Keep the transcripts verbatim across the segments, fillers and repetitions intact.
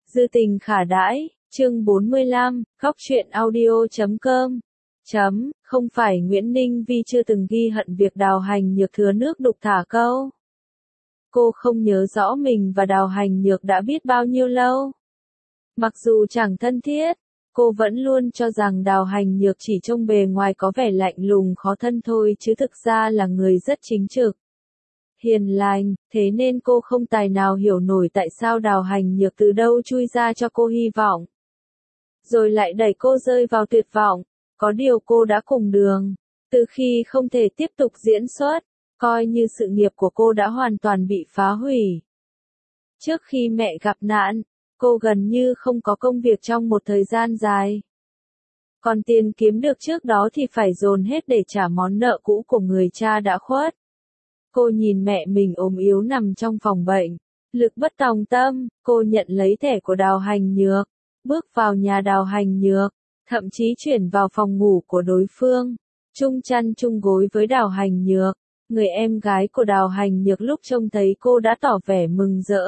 Dư tình khả đãi, chương bốn mươi lăm, góc truyện audio chấm com. Chấm, không phải Nguyễn Ninh Vi chưa từng ghi hận việc Đào Hành Nhược thừa nước đục thả câu. Cô không nhớ rõ mình và Đào Hành Nhược đã biết bao nhiêu lâu. Mặc dù chẳng thân thiết, cô vẫn luôn cho rằng Đào Hành Nhược chỉ trông bề ngoài có vẻ lạnh lùng khó thân thôi chứ thực ra là người rất chính trực, hiền lành, thế nên cô không tài nào hiểu nổi tại sao Đào Hành Nhược từ đâu chui ra cho cô hy vọng. Rồi lại đẩy cô rơi vào tuyệt vọng, có điều cô đã cùng đường, từ khi không thể tiếp tục diễn xuất, coi như sự nghiệp của cô đã hoàn toàn bị phá hủy. Trước khi mẹ gặp nạn, cô gần như không có công việc trong một thời gian dài. Còn tiền kiếm được trước đó thì phải dồn hết để trả món nợ cũ của người cha đã khuất. Cô nhìn mẹ mình ốm yếu nằm trong phòng bệnh, lực bất tòng tâm, cô nhận lấy thẻ của Đào Hành Nhược, bước vào nhà Đào Hành Nhược, thậm chí chuyển vào phòng ngủ của đối phương, chung chăn chung gối với Đào Hành Nhược. Người em gái của Đào Hành Nhược lúc trông thấy cô đã tỏ vẻ mừng rỡ.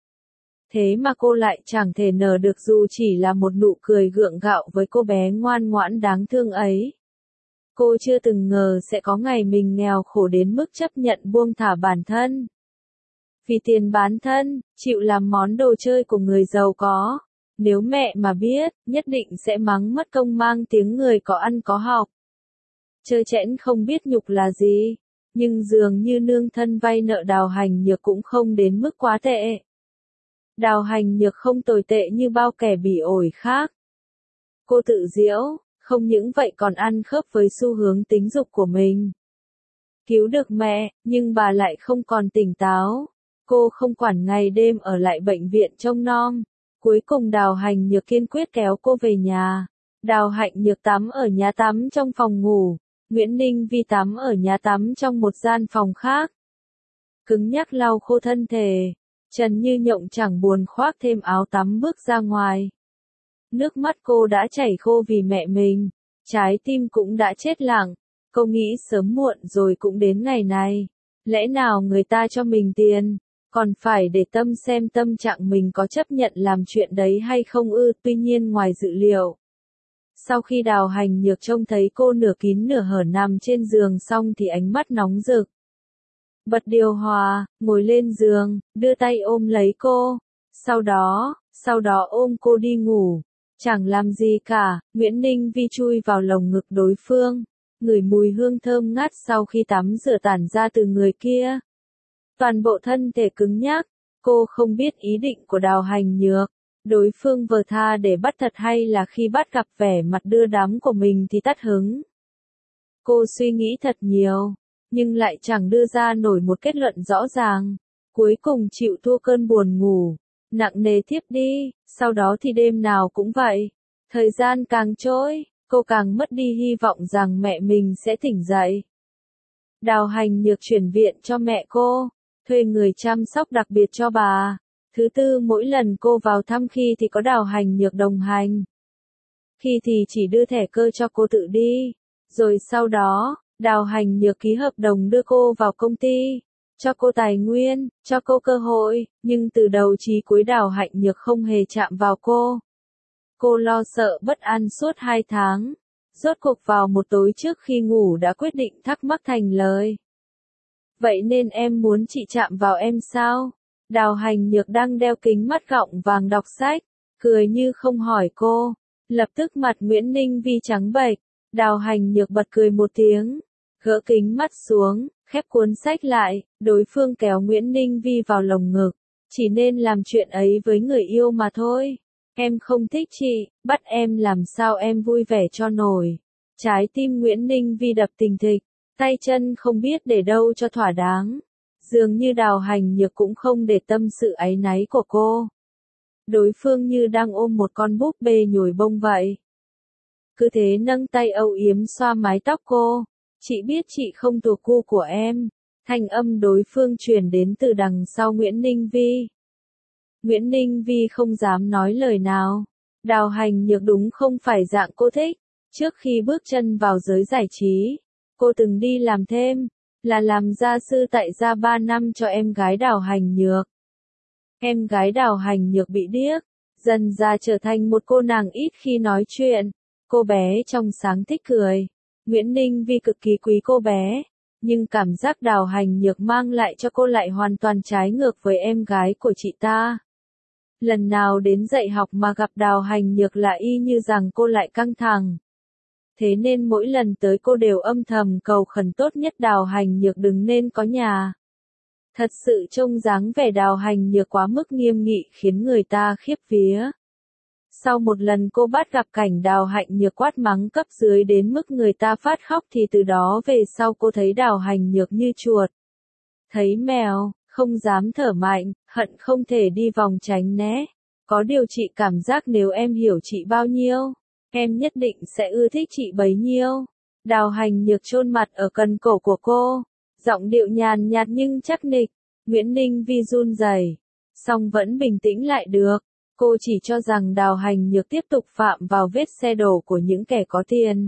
Thế mà cô lại chẳng thể nở được dù chỉ là một nụ cười gượng gạo với cô bé ngoan ngoãn đáng thương ấy. Cô chưa từng ngờ sẽ có ngày mình nghèo khổ đến mức chấp nhận buông thả bản thân. Vì tiền bán thân, chịu làm món đồ chơi của người giàu có. Nếu mẹ mà biết, nhất định sẽ mắng mất công mang tiếng người có ăn có học. Trơ trẽn không biết nhục là gì, nhưng dường như nương thân vay nợ Đào Hành Nhược cũng không đến mức quá tệ. Đào Hành Nhược không tồi tệ như bao kẻ bỉ ổi khác. Cô tự giễu, không những vậy còn ăn khớp với xu hướng tính dục của mình. Cứu được mẹ, nhưng bà lại không còn tỉnh táo. Cô không quản ngày đêm ở lại bệnh viện trông nom. Cuối cùng Đào Hành Nhược kiên quyết kéo cô về nhà. Đào Hạnh Nhược tắm ở nhà tắm trong phòng ngủ. Nguyễn Ninh Vi tắm ở nhà tắm trong một gian phòng khác. Cứng nhắc lau khô thân thể. Trần Như Nhộng chẳng buồn khoác thêm áo tắm bước ra ngoài. Nước mắt cô đã chảy khô vì mẹ mình. Trái tim cũng đã chết lặng. Cô nghĩ sớm muộn rồi cũng đến ngày này. Lẽ nào người ta cho mình tiền, còn phải để tâm xem tâm trạng mình có chấp nhận làm chuyện đấy hay không ư. Tuy nhiên ngoài dự liệu, sau khi Đào Hành Nhược trông thấy cô nửa kín nửa hở nằm trên giường xong thì ánh mắt nóng rực. Bật điều hòa, ngồi lên giường, đưa tay ôm lấy cô. Sau đó, sau đó ôm cô đi ngủ. Chẳng làm gì cả, Nguyễn Ninh Vi chui vào lồng ngực đối phương, ngửi mùi hương thơm ngát sau khi tắm rửa tản ra từ người kia. Toàn bộ thân thể cứng nhắc, cô không biết ý định của Đào Hành Nhược. Đối phương vờ tha để bắt thật hay là khi bắt gặp vẻ mặt đưa đám của mình thì tắt hứng. Cô suy nghĩ thật nhiều, nhưng lại chẳng đưa ra nổi một kết luận rõ ràng. Cuối cùng chịu thua cơn buồn ngủ, nặng nề thiếp đi, sau đó thì đêm nào cũng vậy. Thời gian càng trôi, cô càng mất đi hy vọng rằng mẹ mình sẽ tỉnh dậy. Đào Hành Nhược chuyển viện cho mẹ cô, thuê người chăm sóc đặc biệt cho bà. Thứ tư mỗi lần cô vào thăm khi thì có Đào Hành Nhược đồng hành. Khi thì chỉ đưa thẻ cơ cho cô tự đi. Rồi sau đó, Đào Hành Nhược ký hợp đồng đưa cô vào công ty, cho cô tài nguyên, cho cô cơ hội, nhưng từ đầu chí cuối Đào Hạnh Nhược không hề chạm vào cô. Cô lo sợ bất an suốt hai tháng. Rốt cuộc vào một tối trước khi ngủ đã quyết định thắc mắc thành lời. Vậy nên em muốn chị chạm vào em sao? Đào Hành Nhược đang đeo kính mắt gọng vàng đọc sách, cười như không hỏi cô. Lập tức mặt Nguyễn Ninh Vi trắng bệch. Đào Hành Nhược bật cười một tiếng, gỡ kính mắt xuống, khép cuốn sách lại. Đối phương kéo Nguyễn Ninh Vi vào lồng ngực. Chỉ nên làm chuyện ấy với người yêu mà thôi. Em không thích chị, bắt em làm sao em vui vẻ cho nổi. Trái tim Nguyễn Ninh Vi đập thình thịch, tay chân không biết để đâu cho thỏa đáng. Dường như Đào Hành Nhược cũng không để tâm sự áy náy của cô. Đối phương như đang ôm một con búp bê nhồi bông vậy. Cứ thế nâng tay âu yếm xoa mái tóc cô. Chị biết chị không thuộc gu của em. Thanh âm đối phương truyền đến từ đằng sau Nguyễn Ninh Vi. Nguyễn Ninh Vi không dám nói lời nào. Đào Hành Nhược đúng không phải dạng cô thích. Trước khi bước chân vào giới giải trí, cô từng đi làm thêm, là làm gia sư tại gia ba năm cho em gái Đào Hành Nhược. Em gái Đào Hành Nhược bị điếc, dần ra trở thành một cô nàng ít khi nói chuyện. Cô bé trong sáng thích cười. Nguyễn Ninh Vi cực kỳ quý cô bé, nhưng cảm giác Đào Hành Nhược mang lại cho cô lại hoàn toàn trái ngược với em gái của chị ta. Lần nào đến dạy học mà gặp Đào Hành Nhược là y như rằng cô lại căng thẳng. Thế nên mỗi lần tới cô đều âm thầm cầu khẩn tốt nhất Đào Hành Nhược đừng nên có nhà. Thật sự trông dáng vẻ Đào Hành Nhược quá mức nghiêm nghị khiến người ta khiếp vía. Sau một lần cô bắt gặp cảnh Đào Hạnh Nhược quát mắng cấp dưới đến mức người ta phát khóc thì từ đó về sau cô thấy Đào Hành Nhược như chuột. Thấy mèo, không dám thở mạnh, hận không thể đi vòng tránh né. Có điều chị cảm giác nếu em hiểu chị bao nhiêu, em nhất định sẽ ưa thích chị bấy nhiêu. Đào Hành Nhược chôn mặt ở cần cổ của cô, giọng điệu nhàn nhạt nhưng chắc nịch. Nguyễn Ninh Vi run rẩy, song vẫn bình tĩnh lại được. Cô chỉ cho rằng Đào Hành Nhược tiếp tục phạm vào vết xe đổ của những kẻ có tiền.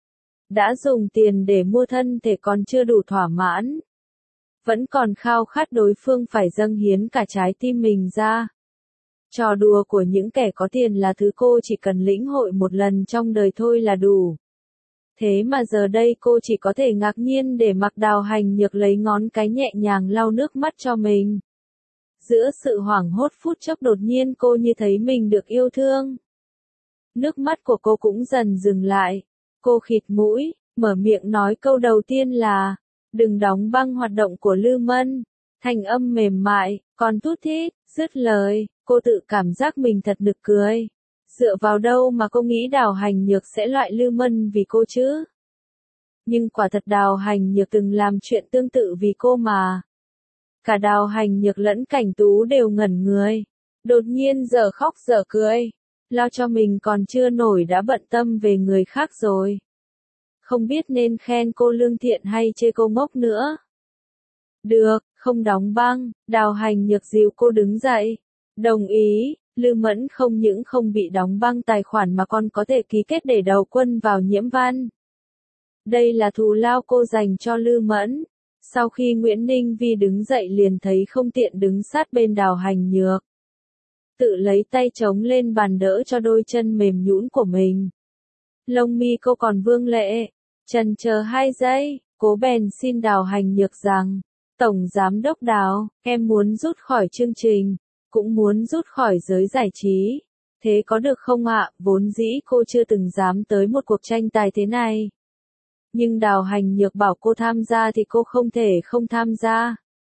Đã dùng tiền để mua thân thể còn chưa đủ thỏa mãn. Vẫn còn khao khát đối phương phải dâng hiến cả trái tim mình ra. Trò đùa của những kẻ có tiền là thứ cô chỉ cần lĩnh hội một lần trong đời thôi là đủ. Thế mà giờ đây cô chỉ có thể ngạc nhiên để mặc Đào Hành Nhược lấy ngón cái nhẹ nhàng lau nước mắt cho mình. Giữa sự hoảng hốt phút chốc đột nhiên cô như thấy mình được yêu thương. Nước mắt của cô cũng dần dừng lại. Cô khịt mũi, mở miệng nói câu đầu tiên là, đừng đóng băng hoạt động của Lư Mân. Thanh âm mềm mại, còn thút thít, dứt lời, cô tự cảm giác mình thật nực cười. Dựa vào đâu mà cô nghĩ Đào Hành Nhược sẽ loại Lư Mân vì cô chứ? Nhưng quả thật Đào Hành Nhược từng làm chuyện tương tự vì cô mà. Cả Đào Hành Nhược lẫn Cảnh Tú đều ngẩn người. Đột nhiên giờ khóc giờ cười. Lo cho mình còn chưa nổi đã bận tâm về người khác rồi. Không biết nên khen cô lương thiện hay chê cô ngốc nữa. Được, không đóng băng. Đào Hành Nhược dìu cô đứng dậy. Đồng ý. Lư Mẫn không những không bị đóng băng tài khoản mà còn có thể ký kết để đầu quân vào Nhiễm Văn. Đây là thù lao cô dành cho Lư Mẫn. Sau khi Nguyễn Ninh Vi đứng dậy liền thấy không tiện đứng sát bên Đào Hành Nhược. Tự lấy tay chống lên bàn đỡ cho đôi chân mềm nhũn của mình. Lông mi cô còn vương lệ. Chần chờ hai giây, cố bèn xin Đào Hành Nhược rằng, Tổng Giám đốc Đào, em muốn rút khỏi chương trình, cũng muốn rút khỏi giới giải trí. Thế có được không ạ? Vốn dĩ cô chưa từng dám tới một cuộc tranh tài thế này. Nhưng Đào Hành Nhược bảo cô tham gia thì cô không thể không tham gia.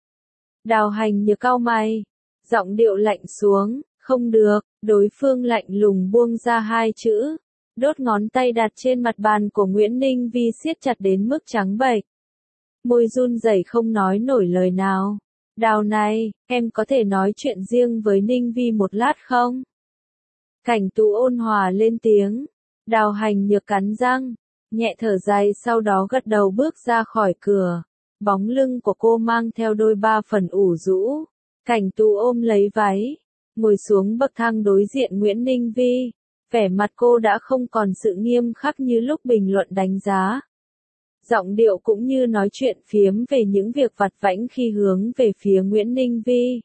Đào Hành Nhược cau mày, giọng điệu lạnh xuống, không được, đối phương lạnh lùng buông ra hai chữ. Đốt ngón tay đặt trên mặt bàn của Nguyễn Ninh Vi siết chặt đến mức trắng bệch. Môi run rẩy không nói nổi lời nào. Đào này, em có thể nói chuyện riêng với Ninh Vi một lát không? Cảnh Tú ôn hòa lên tiếng. Đào Hành Nhược cắn răng, nhẹ thở dài sau đó gật đầu bước ra khỏi cửa. Bóng lưng của cô mang theo đôi ba phần ủ rũ. Cảnh Tú ôm lấy váy, ngồi xuống bậc thang đối diện Nguyễn Ninh Vi. Vẻ mặt cô đã không còn sự nghiêm khắc như lúc bình luận đánh giá. Giọng điệu cũng như nói chuyện phiếm về những việc vặt vãnh khi hướng về phía Nguyễn Ninh Vi.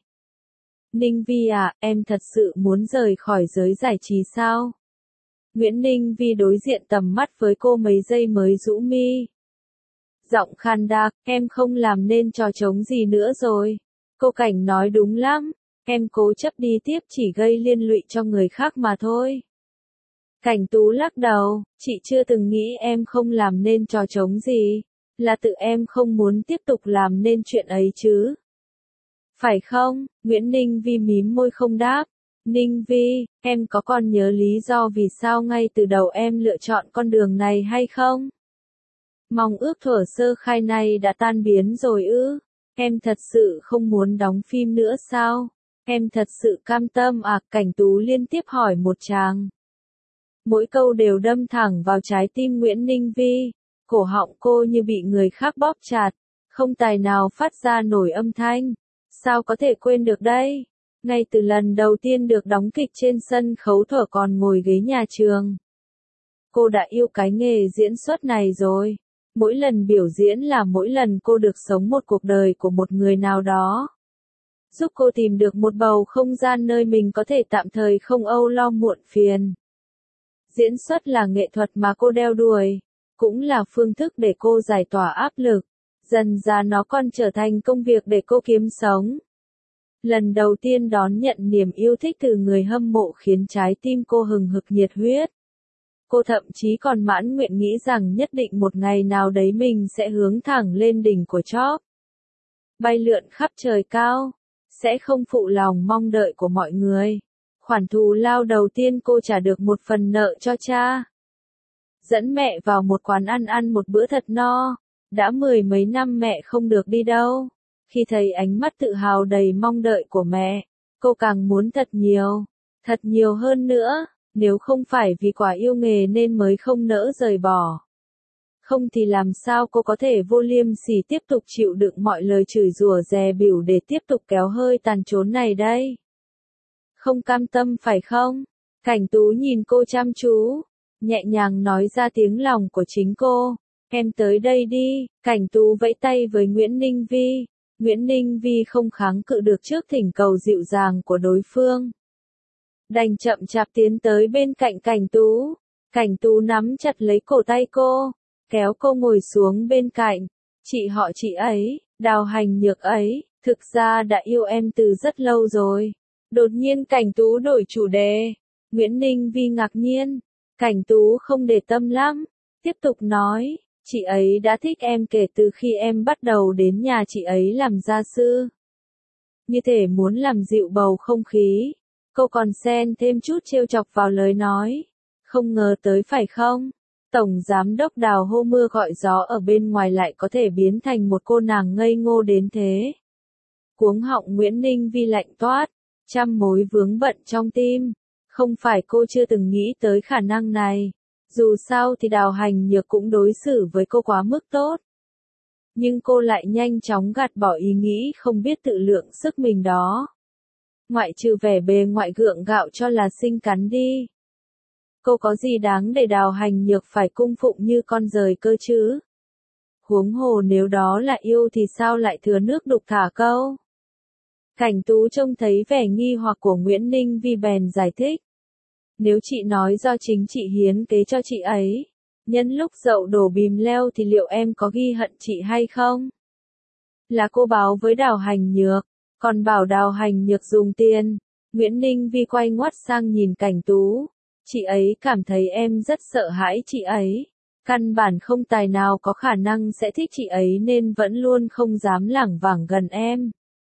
Ninh Vi à, em thật sự muốn rời khỏi giới giải trí sao? Nguyễn Ninh Vi đối diện tầm mắt với cô mấy giây mới rũ mi. Giọng khan đặc, em không làm nên trò trống gì nữa rồi. Cô Cảnh nói đúng lắm, em cố chấp đi tiếp chỉ gây liên lụy cho người khác mà thôi. Cảnh Tú lắc đầu, chị chưa từng nghĩ em không làm nên trò trống gì, là tự em không muốn tiếp tục làm nên chuyện ấy chứ. Phải không? Nguyễn Ninh Vi mím môi không đáp. Ninh Vi, em có còn nhớ lý do vì sao ngay từ đầu em lựa chọn con đường này hay không? Mong ước thuở sơ khai này đã tan biến rồi ư? Em thật sự không muốn đóng phim nữa sao? Em thật sự cam tâm à? Cảnh Tú liên tiếp hỏi một tràng. Mỗi câu đều đâm thẳng vào trái tim Nguyễn Ninh Vi. Cổ họng cô như bị người khác bóp chặt, không tài nào phát ra nổi âm thanh. Sao có thể quên được đây? Ngay từ lần đầu tiên được đóng kịch trên sân khấu thuở còn ngồi ghế nhà trường. Cô đã yêu cái nghề diễn xuất này rồi. Mỗi lần biểu diễn là mỗi lần cô được sống một cuộc đời của một người nào đó. giúp cô tìm được một bầu không gian nơi mình có thể tạm thời không âu lo muộn phiền. Diễn xuất là nghệ thuật mà cô đeo đuổi, cũng là phương thức để cô giải tỏa áp lực. Dần ra nó còn trở thành công việc để cô kiếm sống. Lần đầu tiên đón nhận niềm yêu thích từ người hâm mộ khiến trái tim cô hừng hực nhiệt huyết. Cô thậm chí còn mãn nguyện nghĩ rằng nhất định một ngày nào đấy mình sẽ hướng thẳng lên đỉnh của chóp. Bay lượn khắp trời cao, sẽ không phụ lòng mong đợi của mọi người. Khoản thù lao đầu tiên cô trả được một phần nợ cho cha. Dẫn mẹ vào một quán ăn ăn một bữa thật no. Đã mười mấy năm mẹ không được đi đâu. Khi thấy ánh mắt tự hào đầy mong đợi của mẹ, cô càng muốn thật nhiều, thật nhiều hơn nữa, nếu không phải vì quả yêu nghề nên mới không nỡ rời bỏ. Không thì làm sao cô có thể vô liêm sỉ tiếp tục chịu đựng mọi lời chửi rủa dè bỉu để tiếp tục kéo hơi tàn trốn này đây. Không cam tâm phải không? Cảnh Tú nhìn cô chăm chú, nhẹ nhàng nói ra tiếng lòng của chính cô. Em tới đây đi, Cảnh Tú vẫy tay với Nguyễn Ninh Vi. Nguyễn Ninh Vi không kháng cự được trước thỉnh cầu dịu dàng của đối phương. Đành chậm chạp tiến tới bên cạnh Cảnh Tú. Cảnh Tú nắm chặt lấy cổ tay cô, kéo cô ngồi xuống bên cạnh. Chị họ chị ấy, Đào Hành Nhược ấy, thực ra đã yêu em từ rất lâu rồi. Đột nhiên Cảnh Tú đổi chủ đề. Nguyễn Ninh Vi ngạc nhiên. Cảnh Tú không để tâm lắm, tiếp tục nói. Chị ấy đã thích em kể từ khi em bắt đầu đến nhà chị ấy làm gia sư. Như thể muốn làm dịu bầu không khí, cô còn xen thêm chút trêu chọc vào lời nói. Không ngờ tới phải không? Tổng giám đốc Đào hô mưa gọi gió ở bên ngoài lại có thể biến thành một cô nàng ngây ngô đến thế. Cuống họng Nguyễn Ninh Vi lạnh toát, trăm mối vướng bận trong tim. Không phải cô chưa từng nghĩ tới khả năng này. Dù sao thì Đào Hành Nhược cũng đối xử với cô quá mức tốt. Nhưng cô lại nhanh chóng gạt bỏ ý nghĩ không biết tự lượng sức mình đó. Ngoại trừ vẻ bề ngoại gượng gạo cho là xinh cắn đi. Cô có gì đáng để Đào Hành Nhược phải cung phụng như con giời cơ chứ? Huống hồ nếu đó là yêu thì sao lại thừa nước đục thả câu? Cảnh Tú trông thấy vẻ nghi hoặc của Nguyễn Ninh Vi bèn giải thích. Nếu chị nói do chính chị hiến kế cho chị ấy, nhân lúc dậu đổ bìm leo thì liệu em có ghi hận chị hay không? Là cô báo với Đào Hành Nhược, còn bảo Đào Hành Nhược dùng tiền. Nguyễn Ninh Vi quay ngoắt sang nhìn Cảnh Tú. Chị ấy cảm thấy em rất sợ hãi chị ấy. Căn bản không tài nào có khả năng sẽ thích chị ấy nên vẫn luôn không dám lảng vảng gần em.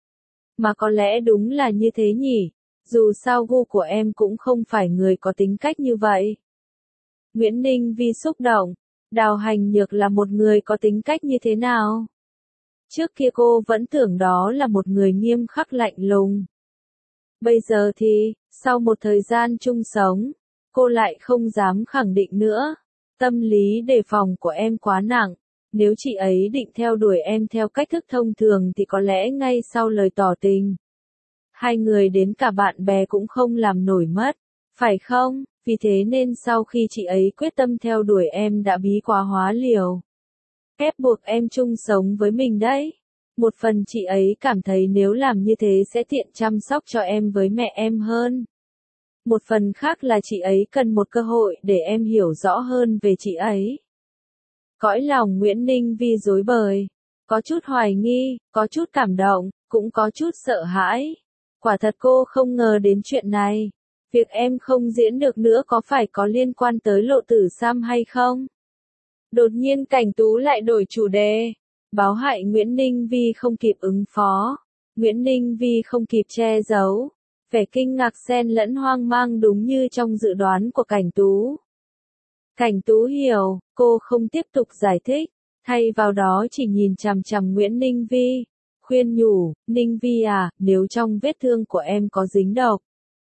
Mà có lẽ đúng là như thế nhỉ? Dù sao gu của em cũng không phải người có tính cách như vậy. Nguyễn Ninh Vi xúc động. Đào Hành Nhược là một người có tính cách như thế nào? Trước kia cô vẫn tưởng đó là một người nghiêm khắc lạnh lùng. Bây giờ thì, sau một thời gian chung sống, cô lại không dám khẳng định nữa. Tâm lý đề phòng của em quá nặng. Nếu chị ấy định theo đuổi em theo cách thức thông thường thì có lẽ ngay sau lời tỏ tình, hai người đến cả bạn bè cũng không làm nổi mất, phải không? Vì thế nên sau khi chị ấy quyết tâm theo đuổi em đã bí quá hóa liều, ép buộc em chung sống với mình đấy. Một phần chị ấy cảm thấy nếu làm như thế sẽ tiện chăm sóc cho em với mẹ em hơn. Một phần khác là chị ấy cần một cơ hội để em hiểu rõ hơn về chị ấy. Cõi lòng Nguyễn Ninh Vi rối bời, có chút hoài nghi, có chút cảm động, cũng có chút sợ hãi. Quả thật cô không ngờ đến chuyện này. Việc em không diễn được nữa có phải có liên quan tới Lộ Tử Sam hay không? Đột nhiên Cảnh Tú lại đổi chủ đề. Báo hại Nguyễn Ninh Vi không kịp ứng phó. Nguyễn Ninh Vi không kịp che giấu. Vẻ kinh ngạc xen lẫn hoang mang đúng như trong dự đoán của Cảnh Tú. Cảnh Tú hiểu, cô không tiếp tục giải thích, thay vào đó chỉ nhìn chằm chằm Nguyễn Ninh Vi, khuyên nhủ, Ninh Vi à, nếu trong vết thương của em có dính độc,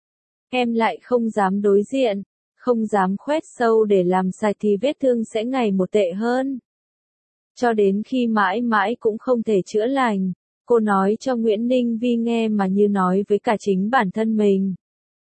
em lại không dám đối diện, không dám khoét sâu để làm sạch thì vết thương sẽ ngày một tệ hơn. Cho đến khi mãi mãi cũng không thể chữa lành, cô nói cho Nguyễn Ninh Vi nghe mà như nói với cả chính bản thân mình.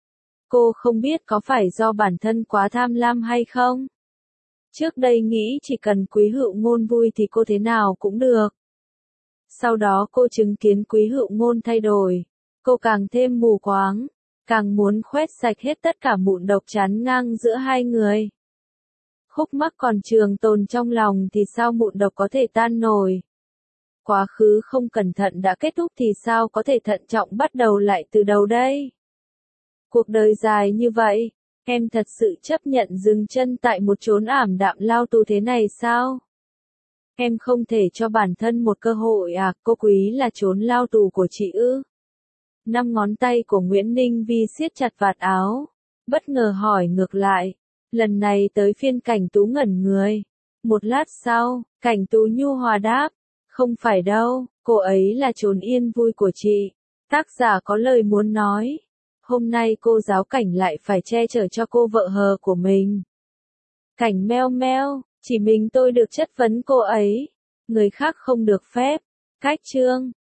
Cô không biết có phải do bản thân quá tham lam hay không? Trước đây nghĩ chỉ cần Quý Hựu Ngôn vui thì cô thế nào cũng được. Sau đó cô chứng kiến Quý Hựu Ngôn thay đổi, Cô càng thêm mù quáng, càng muốn khoét sạch hết tất cả mụn độc chán ngang giữa hai người. Khúc mắc còn trường tồn trong lòng thì sao mụn độc có thể tan nổi? Quá khứ không cẩn thận đã kết thúc thì sao có thể thận trọng bắt đầu lại từ đầu đây? Cuộc đời dài như vậy, em thật sự chấp nhận dừng chân tại một chốn ảm đạm lao tù thế này sao? Em không thể cho bản thân một cơ hội à, cô Quý là chốn lao tù của chị ư? Năm ngón tay của Nguyễn Ninh Vi siết chặt vạt áo, bất ngờ hỏi ngược lại. Lần này tới phiên Cảnh Tú ngẩn người. Một lát sau, Cảnh Tú nhu hòa đáp. Không phải đâu, cô ấy là chốn yên vui của chị. Tác giả có lời muốn nói. Hôm nay cô giáo Cảnh lại phải che chở cho cô vợ hờ của mình. Cảnh meo meo, chỉ mình tôi được chất vấn cô ấy. Người khác không được phép. Cách chương.